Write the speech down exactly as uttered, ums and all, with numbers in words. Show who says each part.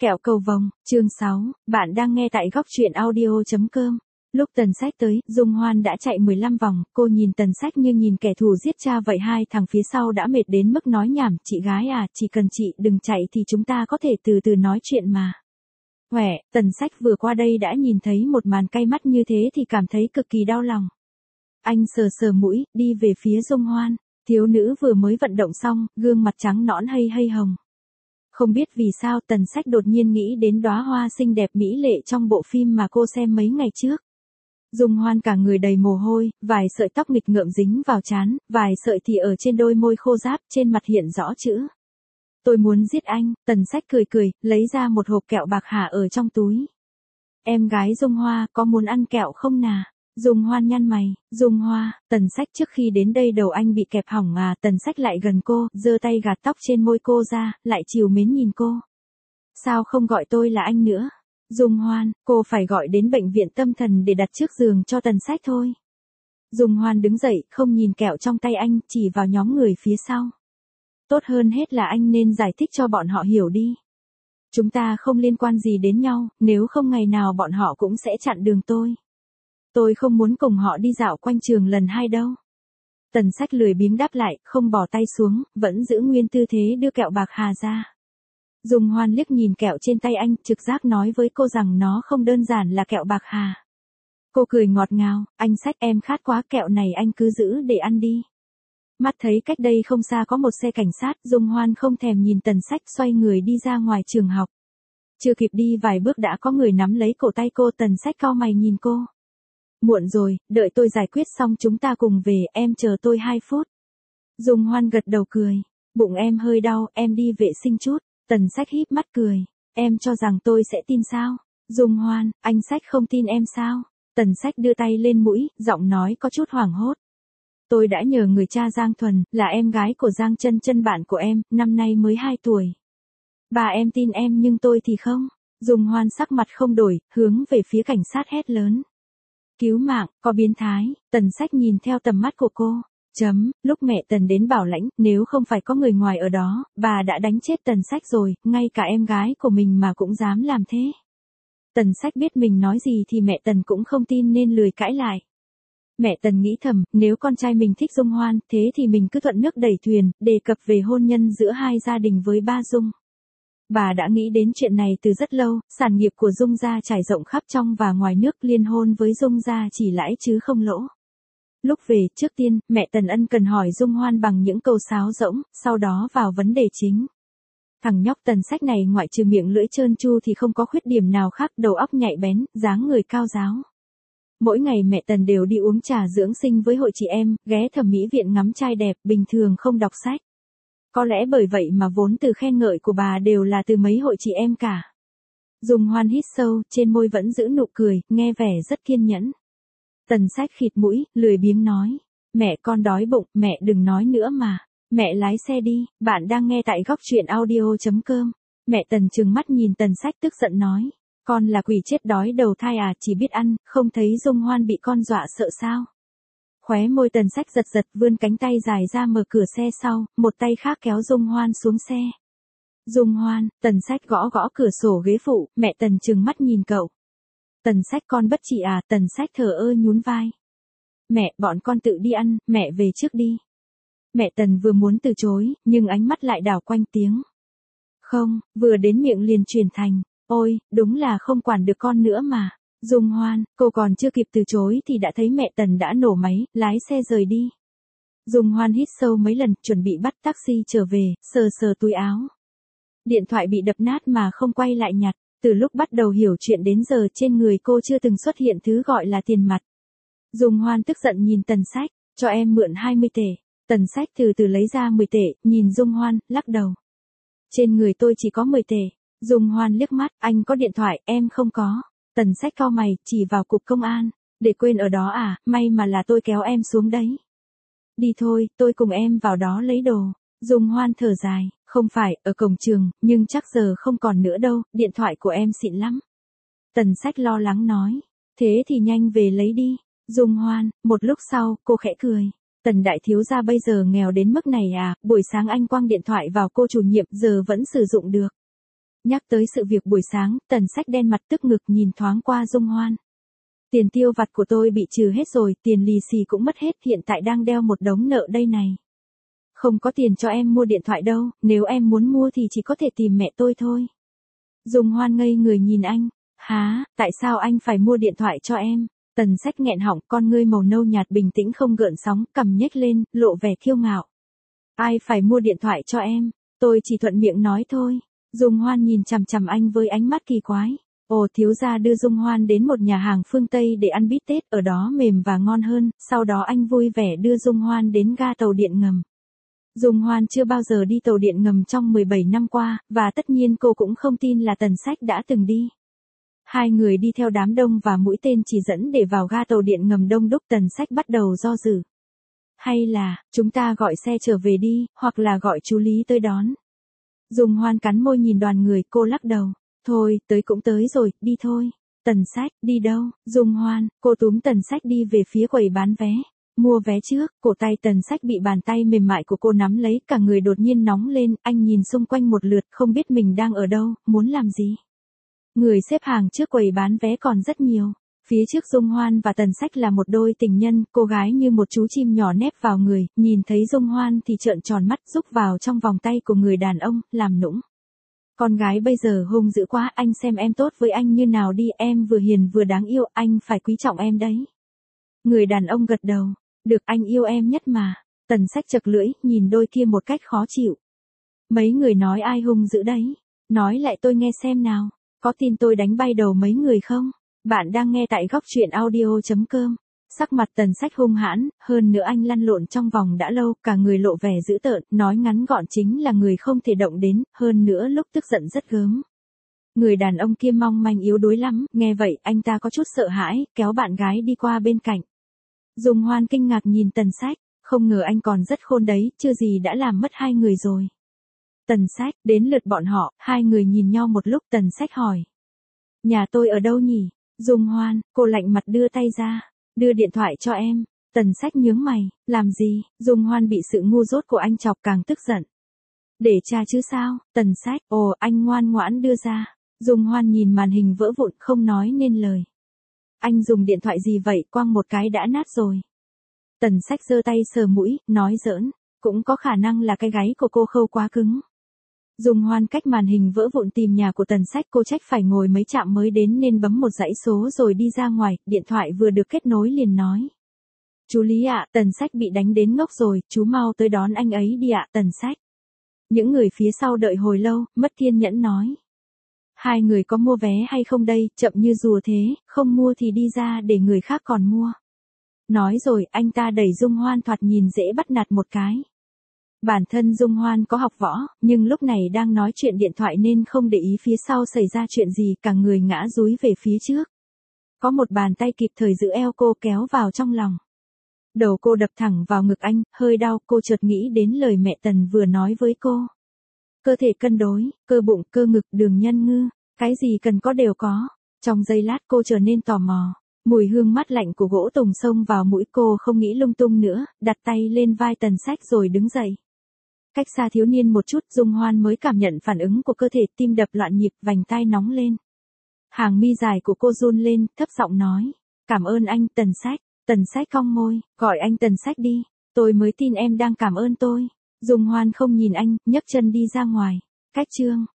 Speaker 1: Kẹo cầu vồng, chương sáu, bạn đang nghe tại góc truyện audio chấm com. Lúc Tần Sách tới, Dung Hoan đã chạy mười lăm vòng, cô nhìn Tần Sách như nhìn kẻ thù giết cha vậy. Hai thằng phía sau đã mệt đến mức nói nhảm, chị gái à, chỉ cần chị đừng chạy thì chúng ta có thể từ từ nói chuyện mà. Huệ, Tần Sách vừa qua đây đã nhìn thấy một màn cay mắt như thế thì cảm thấy cực kỳ đau lòng. Anh sờ sờ mũi, đi về phía Dung Hoan, thiếu nữ vừa mới vận động xong, gương mặt trắng nõn hay hay hồng. Không biết vì sao Tần Sách đột nhiên nghĩ đến đóa hoa xinh đẹp mỹ lệ trong bộ phim mà cô xem mấy ngày trước. Dung Hoan cả người đầy mồ hôi, vài sợi tóc nghịch ngợm dính vào trán, vài sợi thì ở trên đôi môi khô ráp, trên mặt hiện rõ chữ. Tôi muốn giết anh. Tần Sách cười cười, lấy ra một hộp kẹo bạc hà ở trong túi. Em gái Dung Hoa, có muốn ăn kẹo không nà? Dung Hoan nhăn mày, Dung Hoa, Tần Sách trước khi đến đây đầu anh bị kẹp hỏng à? Tần Sách lại gần cô, giơ tay gạt tóc trên môi cô ra, lại trìu mến nhìn cô. Sao không gọi tôi là anh nữa? Dung Hoan, cô phải gọi đến bệnh viện tâm thần để đặt trước giường cho Tần Sách thôi. Dung Hoan đứng dậy, không nhìn kẹo trong tay anh, chỉ vào nhóm người phía sau. Tốt hơn hết là anh nên giải thích cho bọn họ hiểu đi. Chúng ta không liên quan gì đến nhau, nếu không ngày nào bọn họ cũng sẽ chặn đường tôi. Tôi không muốn cùng họ đi dạo quanh trường lần hai đâu. Tần Sách lười biếng đáp lại, không bỏ tay xuống, vẫn giữ nguyên tư thế đưa kẹo bạc hà ra. Dung Hoan liếc nhìn kẹo trên tay anh, trực giác nói với cô rằng nó không đơn giản là kẹo bạc hà. Cô cười ngọt ngào, anh Sách em khát quá, kẹo này anh cứ giữ để ăn đi. Mắt thấy cách đây không xa có một xe cảnh sát, Dung Hoan không thèm nhìn Tần Sách, xoay người đi ra ngoài trường học. Chưa kịp đi vài bước đã có người nắm lấy cổ tay cô. Tần Sách cau mày nhìn cô. Muộn rồi, đợi tôi giải quyết xong chúng ta cùng về, em chờ tôi hai phút. Dung Hoan gật đầu cười. Bụng em hơi đau, em đi vệ sinh chút. Tần Sách híp mắt cười. Em cho rằng tôi sẽ tin sao? Dung Hoan, anh Sách không tin em sao? Tần Sách đưa tay lên mũi, giọng nói có chút hoảng hốt. Tôi đã nhờ người cha Giang Thuần, là em gái của Giang Chân Chân bạn của em, năm nay mới hai tuổi. Bà em tin em nhưng tôi thì không. Dung Hoan sắc mặt không đổi, hướng về phía cảnh sát hét lớn. Cứu mạng, có biến thái. Tần Sách nhìn theo tầm mắt của cô. Chấm, lúc mẹ Tần đến bảo lãnh, nếu không phải có người ngoài ở đó, bà đã đánh chết Tần Sách rồi, ngay cả em gái của mình mà cũng dám làm thế. Tần Sách biết mình nói gì thì mẹ Tần cũng không tin nên lười cãi lại. Mẹ Tần nghĩ thầm, nếu con trai mình thích Dung Hoan, thế thì mình cứ thuận nước đẩy thuyền, đề cập về hôn nhân giữa hai gia đình với ba Dung. Bà đã nghĩ đến chuyện này từ rất lâu, sản nghiệp của Dung gia trải rộng khắp trong và ngoài nước, liên hôn với Dung gia chỉ lãi chứ không lỗ. Lúc về, trước tiên, mẹ Tần ân cần hỏi Dung Hoan bằng những câu sáo rỗng, sau đó vào vấn đề chính. Thằng nhóc Tần Sách này ngoại trừ miệng lưỡi trơn tru thì không có khuyết điểm nào khác, đầu óc nhạy bén, dáng người cao ráo. Mỗi ngày mẹ Tần đều đi uống trà dưỡng sinh với hội chị em, ghé thẩm mỹ viện ngắm trai đẹp, bình thường không đọc sách. Có lẽ bởi vậy mà vốn từ khen ngợi của bà đều là từ mấy hội chị em cả. Dung Hoan hít sâu, trên môi vẫn giữ nụ cười, nghe vẻ rất kiên nhẫn. Tần Sách khịt mũi, lười biếng nói. Mẹ con đói bụng, mẹ đừng nói nữa mà. Mẹ lái xe đi, bạn đang nghe tại góc truyện audio chấm com. Mẹ Tần trừng mắt nhìn Tần Sách tức giận nói. Con là quỷ chết đói đầu thai à, chỉ biết ăn, không thấy Dung Hoan bị con dọa sợ sao? Khóe môi Tần Sách giật giật, vươn cánh tay dài ra mở cửa xe sau, một tay khác kéo Dung Hoan xuống xe. Dung Hoan, Tần Sách gõ gõ cửa sổ ghế phụ, mẹ Tần trừng mắt nhìn cậu. Tần Sách con bất trị à? Tần Sách thờ ơ nhún vai. Mẹ, bọn con tự đi ăn, mẹ về trước đi. Mẹ Tần vừa muốn từ chối, nhưng ánh mắt lại đảo quanh tiếng. Không, vừa đến miệng liền truyền thành. Ôi, đúng là không quản được con nữa mà. Dung Hoan, cô còn chưa kịp từ chối thì đã thấy mẹ Tần đã nổ máy, lái xe rời đi. Dung Hoan hít sâu mấy lần, chuẩn bị bắt taxi trở về, sờ sờ túi áo. Điện thoại bị đập nát mà không quay lại nhặt, từ lúc bắt đầu hiểu chuyện đến giờ trên người cô chưa từng xuất hiện thứ gọi là tiền mặt. Dung Hoan tức giận nhìn Tần Sách, cho em mượn hai mươi tệ. Tần Sách từ từ lấy ra mười tệ, nhìn Dung Hoan, lắc đầu. Trên người tôi chỉ có mười tệ. Dung Hoan liếc mắt, anh có điện thoại, em không có. Tần Sách cau mày, chỉ vào cục công an. Để quên ở đó à, may mà là tôi kéo em xuống đấy. Đi thôi, tôi cùng em vào đó lấy đồ. Dung Hoan thở dài, không phải, ở cổng trường, nhưng chắc giờ không còn nữa đâu, điện thoại của em xịn lắm. Tần Sách lo lắng nói, thế thì nhanh về lấy đi. Dung Hoan, một lúc sau, cô khẽ cười. Tần đại thiếu gia bây giờ nghèo đến mức này à, buổi sáng anh quăng điện thoại vào cô chủ nhiệm giờ vẫn sử dụng được. Nhắc tới sự việc buổi sáng, Tần Sách đen mặt tức ngực nhìn thoáng qua Dung Hoan. Tiền tiêu vặt của tôi bị trừ hết rồi, tiền lì xì cũng mất hết, hiện tại đang đeo một đống nợ đây này. Không có tiền cho em mua điện thoại đâu, nếu em muốn mua thì chỉ có thể tìm mẹ tôi thôi. Dung Hoan ngây người nhìn anh. Hả, tại sao anh phải mua điện thoại cho em? Tần Sách nghẹn họng, con ngươi màu nâu nhạt bình tĩnh không gợn sóng, cằm nhếch lên, lộ vẻ kiêu ngạo. Ai phải mua điện thoại cho em? Tôi chỉ thuận miệng nói thôi. Dung Hoan nhìn chằm chằm anh với ánh mắt kỳ quái. Ồ, thiếu gia đưa Dung Hoan đến một nhà hàng phương Tây để ăn bít tết, ở đó mềm và ngon hơn, sau đó anh vui vẻ đưa Dung Hoan đến ga tàu điện ngầm. Dung Hoan chưa bao giờ đi tàu điện ngầm trong mười bảy năm qua, và tất nhiên cô cũng không tin là Tần Sách đã từng đi. Hai người đi theo đám đông và mũi tên chỉ dẫn để vào ga tàu điện ngầm đông đúc. Tần Sách bắt đầu do dự. Hay là, chúng ta gọi xe trở về đi, hoặc là gọi chú Lý tới đón. Dung Hoan cắn môi nhìn đoàn người, cô lắc đầu. Thôi, tới cũng tới rồi, đi thôi. Tần Sách, đi đâu? Dung Hoan, cô túm Tần Sách đi về phía quầy bán vé. Mua vé trước, cổ tay Tần Sách bị bàn tay mềm mại của cô nắm lấy, cả người đột nhiên nóng lên, anh nhìn xung quanh một lượt, không biết mình đang ở đâu, muốn làm gì. Người xếp hàng trước quầy bán vé còn rất nhiều. Phía trước Dung Hoan và Tần Sách là một đôi tình nhân, cô gái như một chú chim nhỏ nép vào người, nhìn thấy Dung Hoan thì trợn tròn mắt, rúc vào trong vòng tay của người đàn ông, làm nũng. Con gái bây giờ hung dữ quá, anh xem em tốt với anh như nào đi, em vừa hiền vừa đáng yêu, anh phải quý trọng em đấy. Người đàn ông gật đầu, được, anh yêu em nhất mà. Tần Sách chật lưỡi, nhìn đôi kia một cách khó chịu. Mấy người nói ai hung dữ đấy? Nói lại tôi nghe xem nào, có tin tôi đánh bay đầu mấy người không? Bạn đang nghe tại góc truyện audio chấm com. Sắc mặt Tần Sách hung hãn, hơn nữa anh lăn lộn trong vòng đã lâu, cả người lộ vẻ dữ tợn, nói ngắn gọn chính là người không thể động đến, hơn nữa lúc tức giận rất gớm. Người đàn ông kia mong manh yếu đuối lắm, nghe vậy anh ta có chút sợ hãi, kéo bạn gái đi qua bên cạnh. Dung Hoan kinh ngạc nhìn Tần Sách, không ngờ anh còn rất khôn đấy, chưa gì đã làm mất hai người rồi. Tần Sách, đến lượt bọn họ, hai người nhìn nhau một lúc. Tần Sách hỏi. Nhà tôi ở đâu nhỉ? Dung Hoan, cô lạnh mặt đưa tay ra. Đưa điện thoại cho em. Tần Sách nhướng mày, làm gì? Dung Hoan bị sự ngu dốt của anh chọc càng tức giận. Để tra chứ sao? Tần Sách, ồ, anh ngoan ngoãn đưa ra. Dung Hoan nhìn màn hình vỡ vụn không nói nên lời. Anh dùng điện thoại gì vậy, quăng một cái đã nát rồi. Tần Sách giơ tay sờ mũi, nói giỡn, cũng có khả năng là cái gáy của cô khâu quá cứng. Dung Hoan cách màn hình vỡ vụn tìm nhà của Tần Sách, cô trách phải ngồi mấy trạm mới đến nên bấm một dãy số rồi đi ra ngoài, điện thoại vừa được kết nối liền nói. Chú Lý ạ, Tần Sách bị đánh đến ngốc rồi, chú mau tới đón anh ấy đi ạ. Tần Sách. Những người phía sau đợi hồi lâu, mất kiên nhẫn nói. Hai người có mua vé hay không đây, chậm như rùa thế, không mua thì đi ra để người khác còn mua. Nói rồi, anh ta đẩy Dung Hoan thoạt nhìn dễ bắt nạt một cái. Bản thân Dung Hoan có học võ, nhưng lúc này đang nói chuyện điện thoại nên không để ý phía sau xảy ra chuyện gì, cả người ngã dúi về phía trước. Có một bàn tay kịp thời giữ eo cô kéo vào trong lòng. Đầu cô đập thẳng vào ngực anh, hơi đau, cô chợt nghĩ đến lời mẹ Tần vừa nói với cô. Cơ thể cân đối, cơ bụng, cơ ngực, đường nhân ngư, cái gì cần có đều có. Trong giây lát cô trở nên tò mò. Mùi hương mát lạnh của gỗ tùng xông vào mũi, cô không nghĩ lung tung nữa, đặt tay lên vai Tần Sách rồi đứng dậy. Cách xa thiếu niên một chút, Dung Hoan mới cảm nhận phản ứng của cơ thể, tim đập loạn nhịp, vành tai nóng lên. Hàng mi dài của cô run lên, thấp giọng nói. Cảm ơn anh, Tần Sách. Tần Sách cong môi, gọi anh Tần Sách đi. Tôi mới tin em đang cảm ơn tôi. Dung Hoan không nhìn anh, nhấc chân đi ra ngoài. Cách chương.